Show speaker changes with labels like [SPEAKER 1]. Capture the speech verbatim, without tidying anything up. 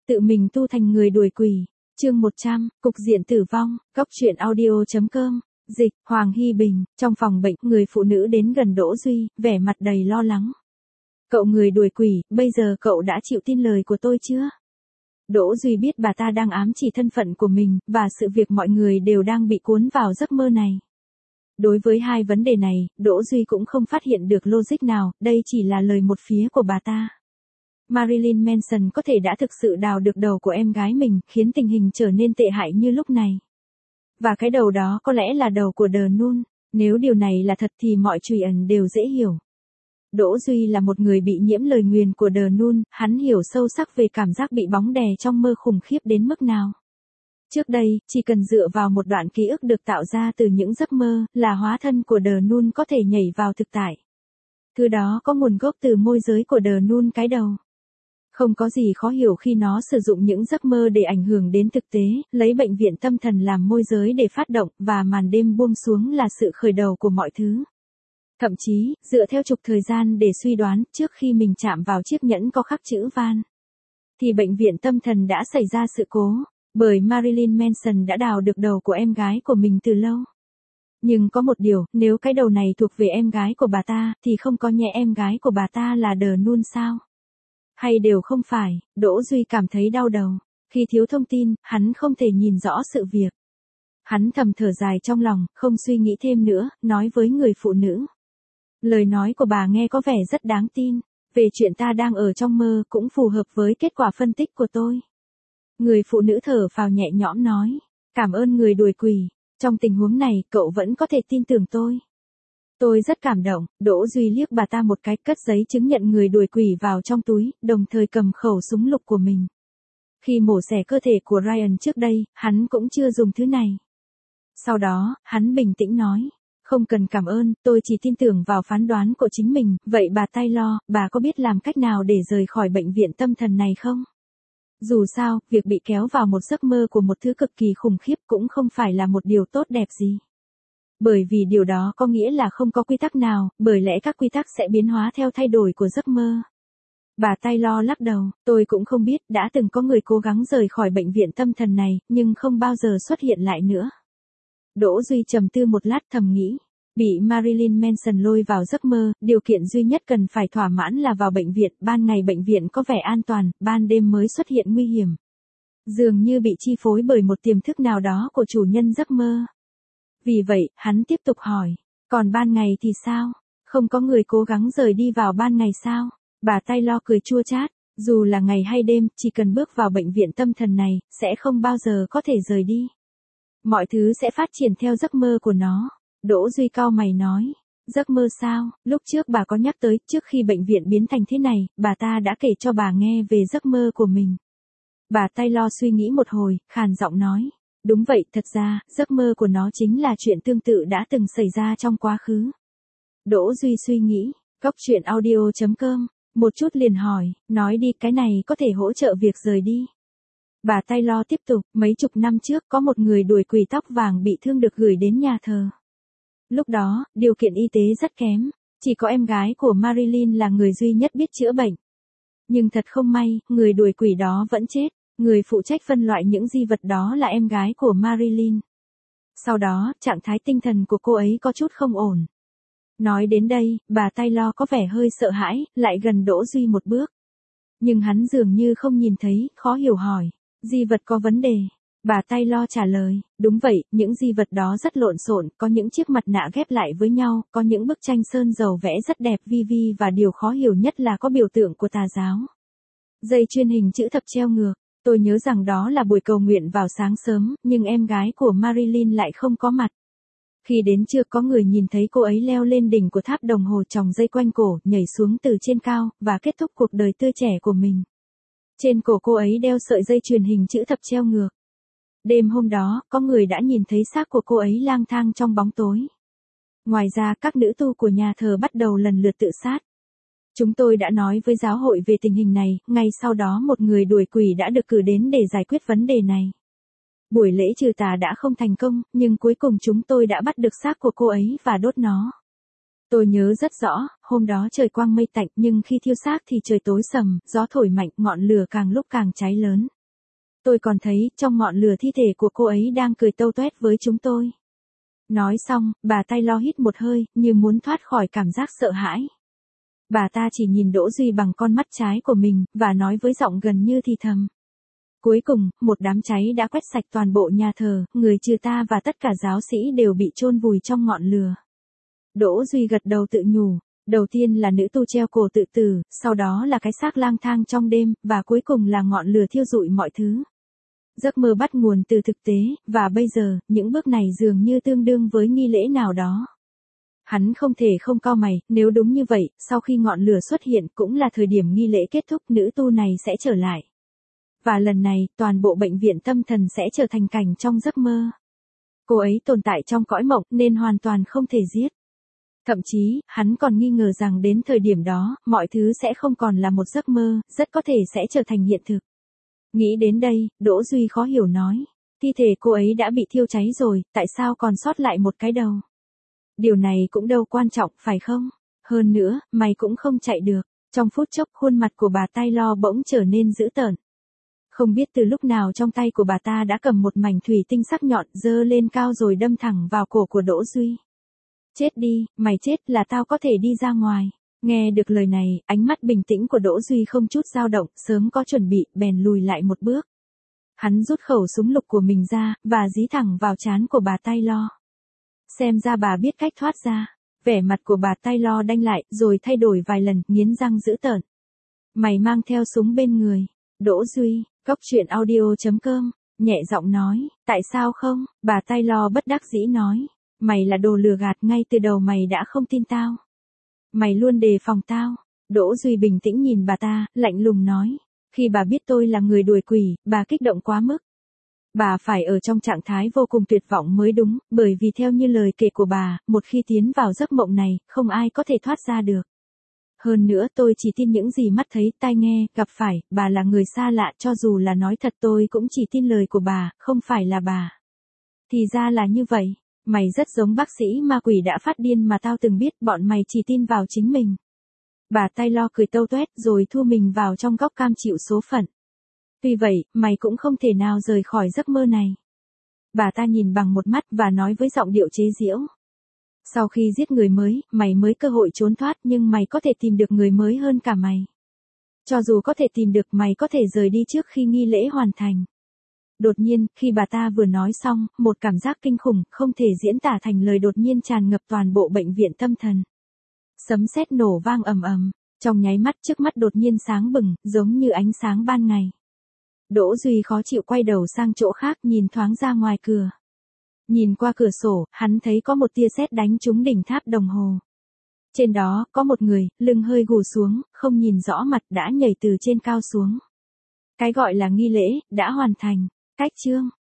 [SPEAKER 1] Tự mình tu thành người đuổi quỷ. Chương một trăm, cục diện tử vong, góc truyện audio.com. Dịch, Hoàng Hy Bình, trong phòng bệnh, người phụ nữ đến gần Đỗ Duy, vẻ mặt đầy lo lắng. Cậu người đuổi quỷ, bây giờ cậu đã chịu tin lời của tôi chưa? Đỗ Duy biết bà ta đang ám chỉ thân phận của mình, và sự việc mọi người đều đang bị cuốn vào giấc mơ này. Đối với hai vấn đề này, Đỗ Duy cũng không phát hiện được logic nào, đây chỉ là lời một phía của bà ta. Marilyn Manson có thể đã thực sự đào được đầu của em gái mình, khiến tình hình trở nên tệ hại như lúc này. Và cái đầu đó có lẽ là đầu của The Nun, nếu điều này là thật thì mọi truy ẩn đều dễ hiểu. Đỗ Duy là một người bị nhiễm lời nguyền của The Nun, hắn hiểu sâu sắc về cảm giác bị bóng đè trong mơ khủng khiếp đến mức nào. Trước đây, chỉ cần dựa vào một đoạn ký ức được tạo ra từ những giấc mơ, là hóa thân của The Nun có thể nhảy vào thực tại. Thứ đó có nguồn gốc từ môi giới của The Nun cái đầu. Không có gì khó hiểu khi nó sử dụng những giấc mơ để ảnh hưởng đến thực tế, lấy bệnh viện tâm thần làm môi giới để phát động, và màn đêm buông xuống là sự khởi đầu của mọi thứ. Thậm chí, dựa theo trục thời gian để suy đoán, trước khi mình chạm vào chiếc nhẫn có khắc chữ Van, thì bệnh viện tâm thần đã xảy ra sự cố, bởi Marilyn Manson đã đào được đầu của em gái của mình từ lâu. Nhưng có một điều, nếu cái đầu này thuộc về em gái của bà ta, thì không có nhẽ em gái của bà ta là The Nun sao? Hay đều không phải? Đỗ Duy cảm thấy đau đầu. Khi thiếu thông tin, hắn không thể nhìn rõ sự việc. Hắn thầm thở dài trong lòng, không suy nghĩ thêm nữa, nói với người phụ nữ. Lời nói của bà nghe có vẻ rất đáng tin. Về chuyện ta đang ở trong mơ cũng phù hợp với kết quả phân tích của tôi. Người phụ nữ thở phào nhẹ nhõm nói. Cảm ơn người đuổi quỷ. Trong tình huống này, cậu vẫn có thể tin tưởng tôi. Tôi rất cảm động. Đỗ Duy liếc bà ta một cái, cất giấy chứng nhận người đuổi quỷ vào trong túi, đồng thời cầm khẩu súng lục của mình. Khi mổ xẻ cơ thể của Ryan trước đây, hắn cũng chưa dùng thứ này. Sau đó, hắn bình tĩnh nói. Không cần cảm ơn, tôi chỉ tin tưởng vào phán đoán của chính mình. Vậy bà Taylor, bà có biết làm cách nào để rời khỏi bệnh viện tâm thần này không? Dù sao, việc bị kéo vào một giấc mơ của một thứ cực kỳ khủng khiếp cũng không phải là một điều tốt đẹp gì. Bởi vì điều đó có nghĩa là không có quy tắc nào, bởi lẽ các quy tắc sẽ biến hóa theo thay đổi của giấc mơ. Bà Taylor lắc đầu, tôi cũng không biết, đã từng có người cố gắng rời khỏi bệnh viện tâm thần này, nhưng không bao giờ xuất hiện lại nữa. Đỗ Duy trầm tư một lát thầm nghĩ, bị Marilyn Manson lôi vào giấc mơ, điều kiện duy nhất cần phải thỏa mãn là vào bệnh viện, ban ngày bệnh viện có vẻ an toàn, ban đêm mới xuất hiện nguy hiểm. Dường như bị chi phối bởi một tiềm thức nào đó của chủ nhân giấc mơ. Vì vậy, hắn tiếp tục hỏi, còn ban ngày thì sao? Không có người cố gắng rời đi vào ban ngày sao? Bà Taylor cười chua chát, dù là ngày hay đêm, chỉ cần bước vào bệnh viện tâm thần này, sẽ không bao giờ có thể rời đi. Mọi thứ sẽ phát triển theo giấc mơ của nó. Đỗ Duy cau mày nói, giấc mơ sao? Lúc trước bà có nhắc tới, trước khi bệnh viện biến thành thế này, bà ta đã kể cho bà nghe về giấc mơ của mình. Bà Taylor suy nghĩ một hồi, khàn giọng nói. Đúng vậy, thật ra, giấc mơ của nó chính là chuyện tương tự đã từng xảy ra trong quá khứ. Đỗ Duy suy nghĩ, góc truyện audio.com, một chút liền hỏi, nói đi, cái này có thể hỗ trợ việc rời đi. Bà Taylor tiếp tục, mấy chục năm trước có một người đuổi quỷ tóc vàng bị thương được gửi đến nhà thờ. Lúc đó, điều kiện y tế rất kém, chỉ có em gái của Marilyn là người duy nhất biết chữa bệnh. Nhưng thật không may, người đuổi quỷ đó vẫn chết. Người phụ trách phân loại những di vật đó là em gái của Marilyn. Sau đó, trạng thái tinh thần của cô ấy có chút không ổn. Nói đến đây, bà Taylor có vẻ hơi sợ hãi, lại gần Đỗ Duy một bước. Nhưng hắn dường như không nhìn thấy, khó hiểu hỏi. Di vật có vấn đề. Bà Taylor trả lời, đúng vậy, những di vật đó rất lộn xộn, có những chiếc mặt nạ ghép lại với nhau, có những bức tranh sơn dầu vẽ rất đẹp vi vi và điều khó hiểu nhất là có biểu tượng của tà giáo. Dây chuyền hình chữ thập treo ngược. Tôi nhớ rằng đó là buổi cầu nguyện vào sáng sớm, nhưng em gái của Marilyn lại không có mặt. Khi đến trưa có người nhìn thấy cô ấy leo lên đỉnh của tháp đồng hồ tròng dây quanh cổ, nhảy xuống từ trên cao, và kết thúc cuộc đời tươi trẻ của mình. Trên cổ cô ấy đeo sợi dây chuyền hình chữ thập treo ngược. Đêm hôm đó, có người đã nhìn thấy xác của cô ấy lang thang trong bóng tối. Ngoài ra, các nữ tu của nhà thờ bắt đầu lần lượt tự sát. Chúng tôi đã nói với giáo hội về tình hình này, ngay sau đó một người đuổi quỷ đã được cử đến để giải quyết vấn đề này. Buổi lễ trừ tà đã không thành công, nhưng cuối cùng chúng tôi đã bắt được xác của cô ấy và đốt nó. Tôi nhớ rất rõ, hôm đó trời quang mây tạnh nhưng khi thiêu xác thì trời tối sầm, gió thổi mạnh, ngọn lửa càng lúc càng cháy lớn. Tôi còn thấy, trong ngọn lửa thi thể của cô ấy đang cười tâu tuét với chúng tôi. Nói xong, bà Taylor hít một hơi, như muốn thoát khỏi cảm giác sợ hãi. Bà ta chỉ nhìn Đỗ Duy bằng con mắt trái của mình, và nói với giọng gần như thì thầm. Cuối cùng, một đám cháy đã quét sạch toàn bộ nhà thờ, người trừ ta và tất cả giáo sĩ đều bị chôn vùi trong ngọn lửa. Đỗ Duy gật đầu tự nhủ, đầu tiên là nữ tu treo cổ tự tử, sau đó là cái xác lang thang trong đêm, và cuối cùng là ngọn lửa thiêu rụi mọi thứ. Giấc mơ bắt nguồn từ thực tế, và bây giờ, những bước này dường như tương đương với nghi lễ nào đó. Hắn không thể không cau mày, nếu đúng như vậy, sau khi ngọn lửa xuất hiện cũng là thời điểm nghi lễ kết thúc, nữ tu này sẽ trở lại. Và lần này, toàn bộ bệnh viện tâm thần sẽ trở thành cảnh trong giấc mơ. Cô ấy tồn tại trong cõi mộng nên hoàn toàn không thể giết. Thậm chí, hắn còn nghi ngờ rằng đến thời điểm đó, mọi thứ sẽ không còn là một giấc mơ, rất có thể sẽ trở thành hiện thực. Nghĩ đến đây, Đỗ Duy khó hiểu nói. Thi thể cô ấy đã bị thiêu cháy rồi, tại sao còn sót lại một cái đầu? Điều này cũng đâu quan trọng, phải không? Hơn nữa, mày cũng không chạy được. Trong phút chốc, khuôn mặt của bà Taylor bỗng trở nên dữ tợn. Không biết từ lúc nào trong tay của bà ta đã cầm một mảnh thủy tinh sắc nhọn giơ lên cao rồi đâm thẳng vào cổ của Đỗ Duy. Chết đi, mày chết là tao có thể đi ra ngoài. Nghe được lời này, ánh mắt bình tĩnh của Đỗ Duy không chút dao động, sớm có chuẩn bị, bèn lùi lại một bước. Hắn rút khẩu súng lục của mình ra, và dí thẳng vào trán của bà Taylor. Xem ra bà biết cách thoát ra. Vẻ mặt của bà Taylor đanh lại, rồi thay đổi vài lần, nghiến răng dữ tợn. Mày mang theo súng bên người. Đỗ Duy, cốc truyện audio chấm com, nhẹ giọng nói, tại sao không? Bà Taylor bất đắc dĩ nói, mày là đồ lừa gạt, ngay từ đầu mày đã không tin tao. Mày luôn đề phòng tao. Đỗ Duy bình tĩnh nhìn bà ta, lạnh lùng nói, khi bà biết tôi là người đuổi quỷ, bà kích động quá mức. Bà phải ở trong trạng thái vô cùng tuyệt vọng mới đúng, bởi vì theo như lời kể của bà, một khi tiến vào giấc mộng này, không ai có thể thoát ra được. Hơn nữa tôi chỉ tin những gì mắt thấy, tai nghe, gặp phải, bà là người xa lạ, cho dù là nói thật tôi cũng chỉ tin lời của bà, không phải là bà. Thì ra là như vậy, mày rất giống bác sĩ ma quỷ đã phát điên mà tao từng biết, bọn mày chỉ tin vào chính mình. Bà Taylor cười tâu tuét rồi thu mình vào trong góc cam chịu số phận. Tuy vậy, mày cũng không thể nào rời khỏi giấc mơ này. Bà ta nhìn bằng một mắt và nói với giọng điệu chế giễu. Sau khi giết người mới, mày mới cơ hội trốn thoát, nhưng mày có thể tìm được người mới hơn cả mày. Cho dù có thể tìm được, mày có thể rời đi trước khi nghi lễ hoàn thành. Đột nhiên, khi bà ta vừa nói xong, một cảm giác kinh khủng, không thể diễn tả thành lời đột nhiên tràn ngập toàn bộ bệnh viện tâm thần. Sấm sét nổ vang ầm ầm, trong nháy mắt trước mắt đột nhiên sáng bừng, giống như ánh sáng ban ngày. Đỗ Duy khó chịu quay đầu sang chỗ khác, nhìn thoáng ra ngoài cửa. Nhìn qua cửa sổ, hắn thấy có một tia sét đánh trúng đỉnh tháp đồng hồ. Trên đó, có một người, lưng hơi gù xuống, không nhìn rõ mặt, đã nhảy từ trên cao xuống. Cái gọi là nghi lễ, đã hoàn thành. Cách chương